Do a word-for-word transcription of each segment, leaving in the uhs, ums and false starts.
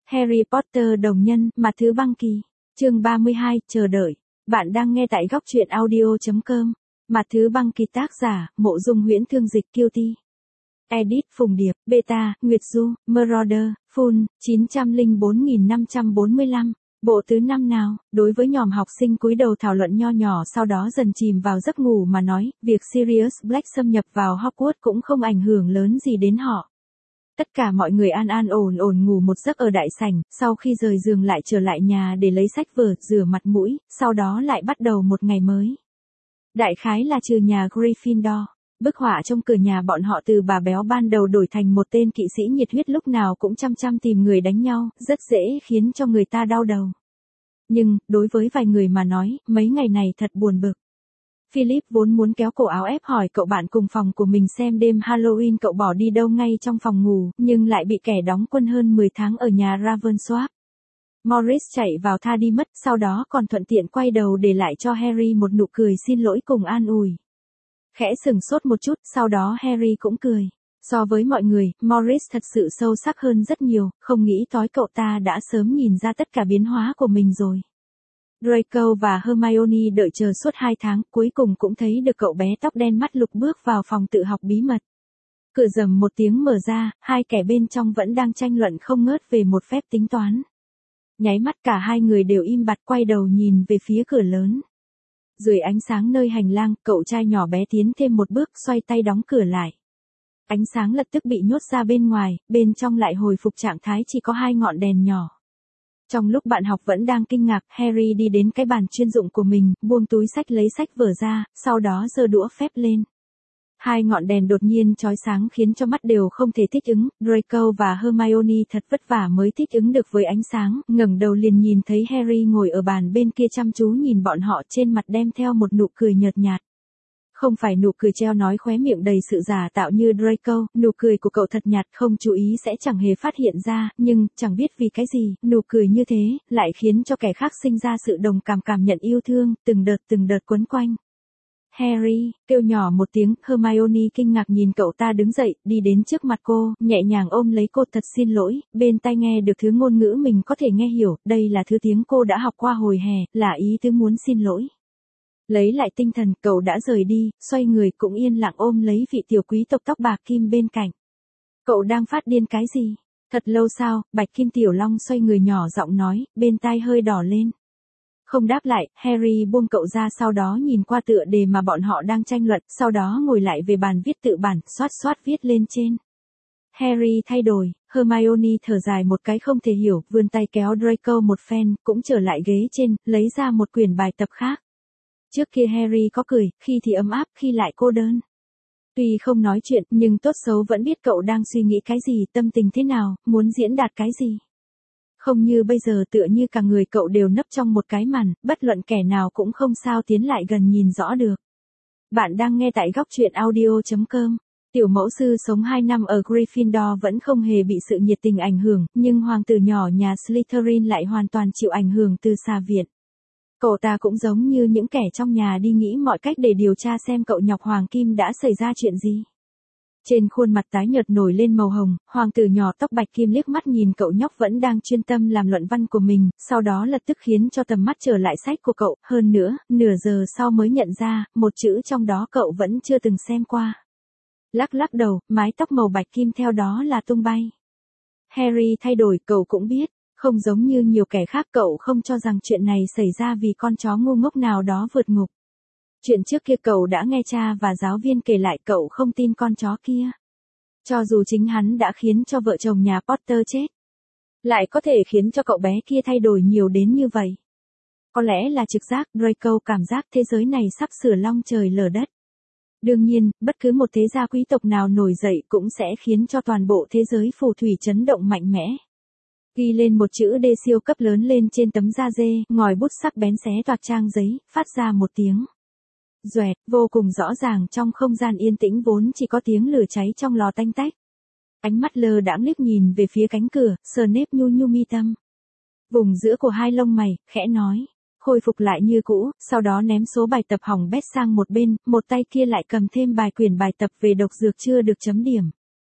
Harry Potter đồng nhân, mặt thứ băng kỳ. Chương ba mươi hai, chờ đợi. Bạn đang nghe tại góc truyện audio chấm com. Mặt thứ băng kỳ tác giả, Mộ Dung Huyễn Thương dịch Cutie. Edit Phùng Điệp, Beta, Nguyệt Du, Marauder, Full, chín không bốn năm bốn lăm. Bộ thứ năm nào, đối với nhóm học sinh cúi đầu thảo luận nho nhỏ sau đó dần chìm vào giấc ngủ mà nói, việc Sirius Black xâm nhập vào Hogwarts cũng không ảnh hưởng lớn gì đến họ. Tất cả mọi người an an ổn ổn ngủ một giấc ở đại sảnh, sau khi rời giường lại trở lại nhà để lấy sách vở, rửa mặt mũi, sau đó lại bắt đầu một ngày mới. Đại khái là trừ nhà Gryffindor. Bức họa trong cửa nhà bọn họ từ bà béo ban đầu đổi thành một tên kỵ sĩ nhiệt huyết lúc nào cũng chăm chăm tìm người đánh nhau, rất dễ khiến cho người ta đau đầu. Nhưng, đối với vài người mà nói, mấy ngày này thật buồn bực. Philip vốn muốn kéo cổ áo ép hỏi cậu bạn cùng phòng của mình xem đêm Halloween cậu bỏ đi đâu ngay trong phòng ngủ, nhưng lại bị kẻ đóng quân hơn mười tháng ở nhà Ravensworth. Morris chạy vào tha đi mất, sau đó còn thuận tiện quay đầu để lại cho Harry một nụ cười xin lỗi cùng an ủi. Khẽ sừng sốt một chút, sau đó Harry cũng cười. So với mọi người, Morris thật sự sâu sắc hơn rất nhiều, không nghĩ tới cậu ta đã sớm nhìn ra tất cả biến hóa của mình rồi. Draco và Hermione đợi chờ suốt hai tháng, cuối cùng cũng thấy được cậu bé tóc đen mắt lục bước vào phòng tự học bí mật. Cửa rầm một tiếng mở ra, hai kẻ bên trong vẫn đang tranh luận không ngớt về một phép tính toán. Nháy mắt cả hai người đều im bặt quay đầu nhìn về phía cửa lớn. Dưới ánh sáng nơi hành lang, cậu trai nhỏ bé tiến thêm một bước xoay tay đóng cửa lại. Ánh sáng lập tức bị nhốt ra bên ngoài, bên trong lại hồi phục trạng thái chỉ có hai ngọn đèn nhỏ. Trong lúc bạn học vẫn đang kinh ngạc, Harry đi đến cái bàn chuyên dụng của mình, buông túi sách lấy sách vở ra, sau đó giơ đũa phép lên. Hai ngọn đèn đột nhiên chói sáng khiến cho mắt đều không thể thích ứng, Draco và Hermione thật vất vả mới thích ứng được với ánh sáng, ngẩng đầu liền nhìn thấy Harry ngồi ở bàn bên kia chăm chú nhìn bọn họ, trên mặt đem theo một nụ cười nhợt nhạt. Không phải nụ cười treo nói khóe miệng đầy sự giả tạo như Draco, nụ cười của cậu thật nhạt, không chú ý sẽ chẳng hề phát hiện ra, nhưng, chẳng biết vì cái gì, nụ cười như thế, lại khiến cho kẻ khác sinh ra sự đồng cảm cảm nhận yêu thương, từng đợt từng đợt quấn quanh. Harry, kêu nhỏ một tiếng, Hermione kinh ngạc nhìn cậu ta đứng dậy, đi đến trước mặt cô, nhẹ nhàng ôm lấy cô thật xin lỗi, bên tai nghe được thứ ngôn ngữ mình có thể nghe hiểu, đây là thứ tiếng cô đã học qua hồi hè, là ý tứ muốn xin lỗi. Lấy lại tinh thần, cậu đã rời đi, xoay người cũng yên lặng ôm lấy vị tiểu quý tộc tóc bạc kim bên cạnh. Cậu đang phát điên cái gì? Thật lâu sao, Bạch Kim Tiểu Long xoay người nhỏ giọng nói, bên tai hơi đỏ lên. Không đáp lại, Harry buông cậu ra sau đó nhìn qua tựa đề mà bọn họ đang tranh luận, sau đó ngồi lại về bàn viết tự bản, xoát xoát viết lên trên. Harry thay đổi, Hermione thở dài một cái không thể hiểu, vươn tay kéo Draco một phen, cũng trở lại ghế trên, lấy ra một quyển bài tập khác. Trước kia Harry có cười, khi thì ấm áp, khi lại cô đơn. Tuy không nói chuyện, nhưng tốt xấu vẫn biết cậu đang suy nghĩ cái gì, tâm tình thế nào, muốn diễn đạt cái gì. Không như bây giờ tựa như cả người cậu đều nấp trong một cái màn, bất luận kẻ nào cũng không sao tiến lại gần nhìn rõ được. Bạn đang nghe tại góc truyện audio chấm com. Tiểu mẫu sư sống hai năm ở Gryffindor vẫn không hề bị sự nhiệt tình ảnh hưởng, nhưng hoàng tử nhỏ nhà Slytherin lại hoàn toàn chịu ảnh hưởng từ xa viện. Cậu ta cũng giống như những kẻ trong nhà đi nghĩ mọi cách để điều tra xem cậu nhóc Hoàng Kim đã xảy ra chuyện gì. Trên khuôn mặt tái nhợt nổi lên màu hồng, hoàng tử nhỏ tóc bạch kim liếc mắt nhìn cậu nhóc vẫn đang chuyên tâm làm luận văn của mình, sau đó lập tức khiến cho tầm mắt trở lại sách của cậu, hơn nữa, nửa giờ sau mới nhận ra, một chữ trong đó cậu vẫn chưa từng xem qua. Lắc lắc đầu, mái tóc màu bạch kim theo đó là tung bay. Harry thay đổi, cậu cũng biết. Không giống như nhiều kẻ khác, cậu không cho rằng chuyện này xảy ra vì con chó ngu ngốc nào đó vượt ngục. Chuyện trước kia cậu đã nghe cha và giáo viên kể lại, cậu không tin con chó kia. Cho dù chính hắn đã khiến cho vợ chồng nhà Potter chết, lại có thể khiến cho cậu bé kia thay đổi nhiều đến như vậy. Có lẽ là trực giác, Draco cảm giác thế giới này sắp sửa long trời lở đất. Đương nhiên, bất cứ một thế gia quý tộc nào nổi dậy cũng sẽ khiến cho toàn bộ thế giới phù thủy chấn động mạnh mẽ. Ghi lên một chữ D siêu cấp lớn lên trên tấm da dê, ngòi bút sắc bén xé toạc trang giấy, phát ra một tiếng doẹt, vô cùng rõ ràng trong không gian yên tĩnh vốn chỉ có tiếng lửa cháy trong lò tanh tách. Ánh mắt lơ đãng liếc nhìn về phía cánh cửa, Snape nhu nhu mi tâm. Vùng giữa của hai lông mày, khẽ nói, khôi phục lại như cũ, sau đó ném số bài tập hỏng bét sang một bên, một tay kia lại cầm thêm bài quyển bài tập về độc dược chưa được chấm điểm.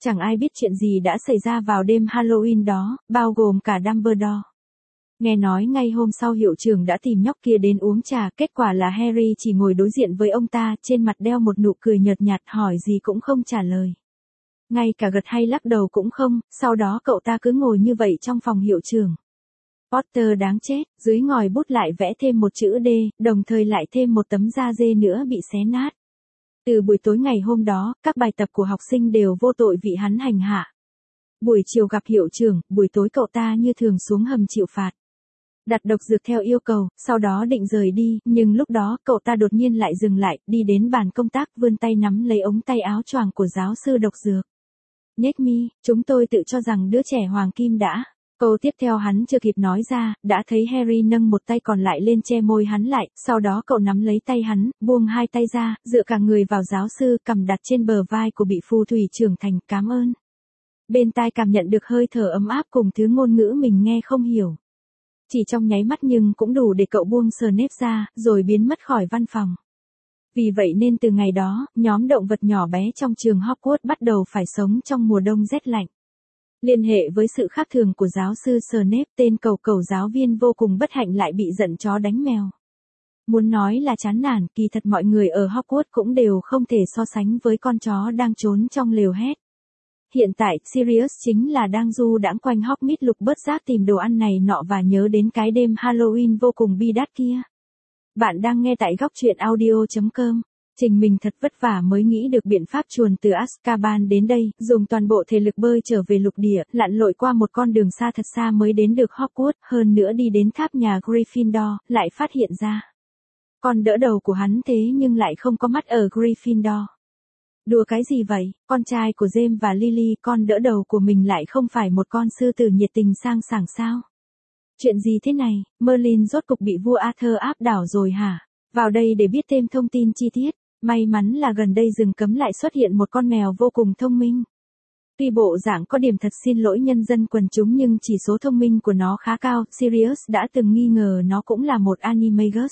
Chẳng ai biết chuyện gì đã xảy ra vào đêm Halloween đó, bao gồm cả Dumbledore. Nghe nói ngay hôm sau hiệu trưởng đã tìm nhóc kia đến uống trà, kết quả là Harry chỉ ngồi đối diện với ông ta, trên mặt đeo một nụ cười nhợt nhạt, hỏi gì cũng không trả lời. Ngay cả gật hay lắc đầu cũng không, sau đó cậu ta cứ ngồi như vậy trong phòng hiệu trưởng. Potter đáng chết, dưới ngòi bút lại vẽ thêm một chữ D, đồng thời lại thêm một tấm da dê nữa bị xé nát. Từ buổi tối ngày hôm đó, các bài tập của học sinh đều vô tội bị hắn hành hạ. Buổi chiều gặp hiệu trưởng, buổi tối cậu ta như thường xuống hầm chịu phạt. Đặt độc dược theo yêu cầu, sau đó định rời đi, nhưng lúc đó cậu ta đột nhiên lại dừng lại, đi đến bàn công tác vươn tay nắm lấy ống tay áo choàng của giáo sư độc dược. Nhếch mi, chúng tôi tự cho rằng đứa trẻ hoàng kim đã. Câu tiếp theo hắn chưa kịp nói ra, đã thấy Harry nâng một tay còn lại lên che môi hắn lại, sau đó cậu nắm lấy tay hắn, buông hai tay ra, dựa cả người vào giáo sư, cầm đặt trên bờ vai của bị phù thủy trưởng thành, cảm ơn. Bên tai cảm nhận được hơi thở ấm áp cùng thứ ngôn ngữ mình nghe không hiểu. Chỉ trong nháy mắt nhưng cũng đủ để cậu buông Snape ra, rồi biến mất khỏi văn phòng. Vì vậy nên từ ngày đó, nhóm động vật nhỏ bé trong trường Hogwarts bắt đầu phải sống trong mùa đông rét lạnh. Liên hệ với sự khác thường của giáo sư Snape, tên cầu cầu giáo viên vô cùng bất hạnh lại bị giận chó đánh mèo. Muốn nói là chán nản, kỳ thật mọi người ở Hogwarts cũng đều không thể so sánh với con chó đang trốn trong lều hét. Hiện tại, Sirius chính là đang du đãng quanh Hogsmeade lục bớt rác tìm đồ ăn này nọ và nhớ đến cái đêm Halloween vô cùng bi đát kia. Bạn đang nghe tại góc truyện audio chấm com. Trình mình thật vất vả mới nghĩ được biện pháp chuồn từ Azkaban đến đây, dùng toàn bộ thể lực bơi trở về lục địa, lặn lội qua một con đường xa thật xa mới đến được Hogwarts, hơn nữa đi đến tháp nhà Gryffindor, lại phát hiện ra. Con đỡ đầu của hắn thế nhưng lại không có mắt ở Gryffindor. Đùa cái gì vậy, con trai của James và Lily, con đỡ đầu của mình lại không phải một con sư tử nhiệt tình sang sảng sao? Chuyện gì thế này, Merlin rốt cục bị vua Arthur áp đảo rồi hả? Vào đây để biết thêm thông tin chi tiết. May mắn là gần đây rừng cấm lại xuất hiện một con mèo vô cùng thông minh. Tuy bộ dạng có điểm thật xin lỗi nhân dân quần chúng nhưng chỉ số thông minh của nó khá cao, Sirius đã từng nghi ngờ nó cũng là một animagus.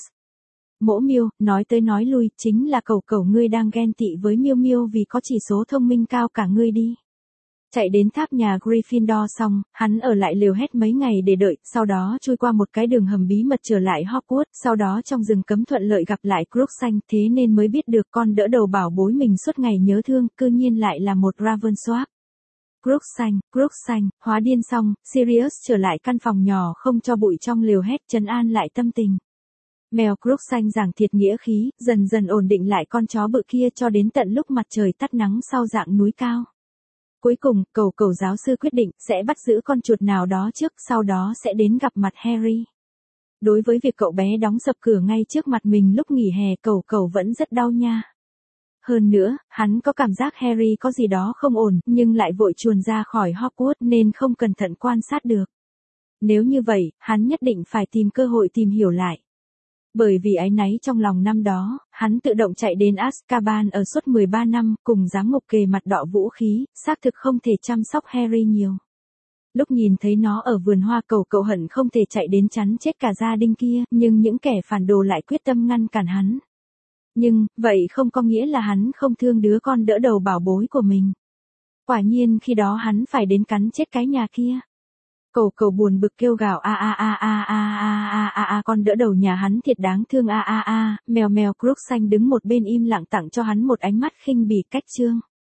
Mỗ Miêu, nói tới nói lui, chính là cẩu cẩu ngươi đang ghen tị với Miêu Miêu vì có chỉ số thông minh cao cả ngươi đi. Chạy đến tháp nhà Gryffindor xong, hắn ở lại lều hét mấy ngày để đợi, sau đó chui qua một cái đường hầm bí mật trở lại Hogwarts, sau đó trong rừng cấm thuận lợi gặp lại Crookshanks, thế nên mới biết được con đỡ đầu bảo bối mình suốt ngày nhớ thương, cư nhiên lại là một Ravensworth. Crookshanks, Crookshanks, hóa điên xong, Sirius trở lại căn phòng nhỏ không cho bụi trong lều hét, trấn an lại tâm tình. Mèo Crookshanks giảng thiệt nghĩa khí, dần dần ổn định lại con chó bự kia cho đến tận lúc mặt trời tắt nắng sau dạng núi cao. Cuối cùng, cầu cầu giáo sư quyết định sẽ bắt giữ con chuột nào đó trước, sau đó sẽ đến gặp mặt Harry. Đối với việc cậu bé đóng sập cửa ngay trước mặt mình lúc nghỉ hè, cầu cầu vẫn rất đau nha. Hơn nữa, hắn có cảm giác Harry có gì đó không ổn, nhưng lại vội chuồn ra khỏi Hogwarts nên không cẩn thận quan sát được. Nếu như vậy, hắn nhất định phải tìm cơ hội tìm hiểu lại. Bởi vì áy náy trong lòng năm đó, hắn tự động chạy đến Azkaban ở suốt mười ba năm, cùng giám ngục kề mặt đọ vũ khí, xác thực không thể chăm sóc Harry nhiều. Lúc nhìn thấy nó ở vườn hoa, cầu cậu hận không thể chạy đến chắn chết cả gia đình kia, nhưng những kẻ phản đồ lại quyết tâm ngăn cản hắn. Nhưng, vậy không có nghĩa là hắn không thương đứa con đỡ đầu bảo bối của mình. Quả nhiên khi đó hắn phải đến cắn chết cái nhà kia. Cầu cầu buồn bực kêu gào a a a a a a a a a con đỡ đầu nhà hắn thiệt đáng thương a a a, mèo mèo Crookshanks đứng một bên im lặng tặng cho hắn một ánh mắt khinh bỉ cách trương.